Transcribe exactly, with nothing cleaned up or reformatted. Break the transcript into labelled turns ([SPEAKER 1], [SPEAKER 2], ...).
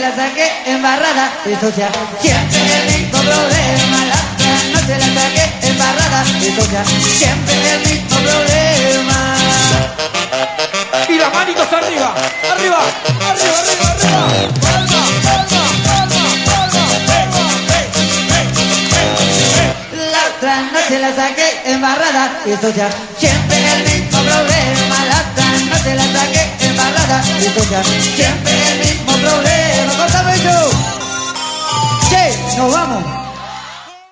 [SPEAKER 1] la saqué embarrada y socia. Siempre el mismo problema. La otra noche la saqué embarrada y socia. Siempre el mismo problema.
[SPEAKER 2] Y las manitos arriba, arriba, arriba, arriba, arriba. Palma, palma, palma, palma, hey, hey, hey, hey.
[SPEAKER 1] La otra noche la saqué embarrada y socia. Siempre el mismo problema. La otra noche la saqué embarrada y socia. Siempre el mismo problema. ¡Cortame yo! ¡Sí! ¡Nos vamos!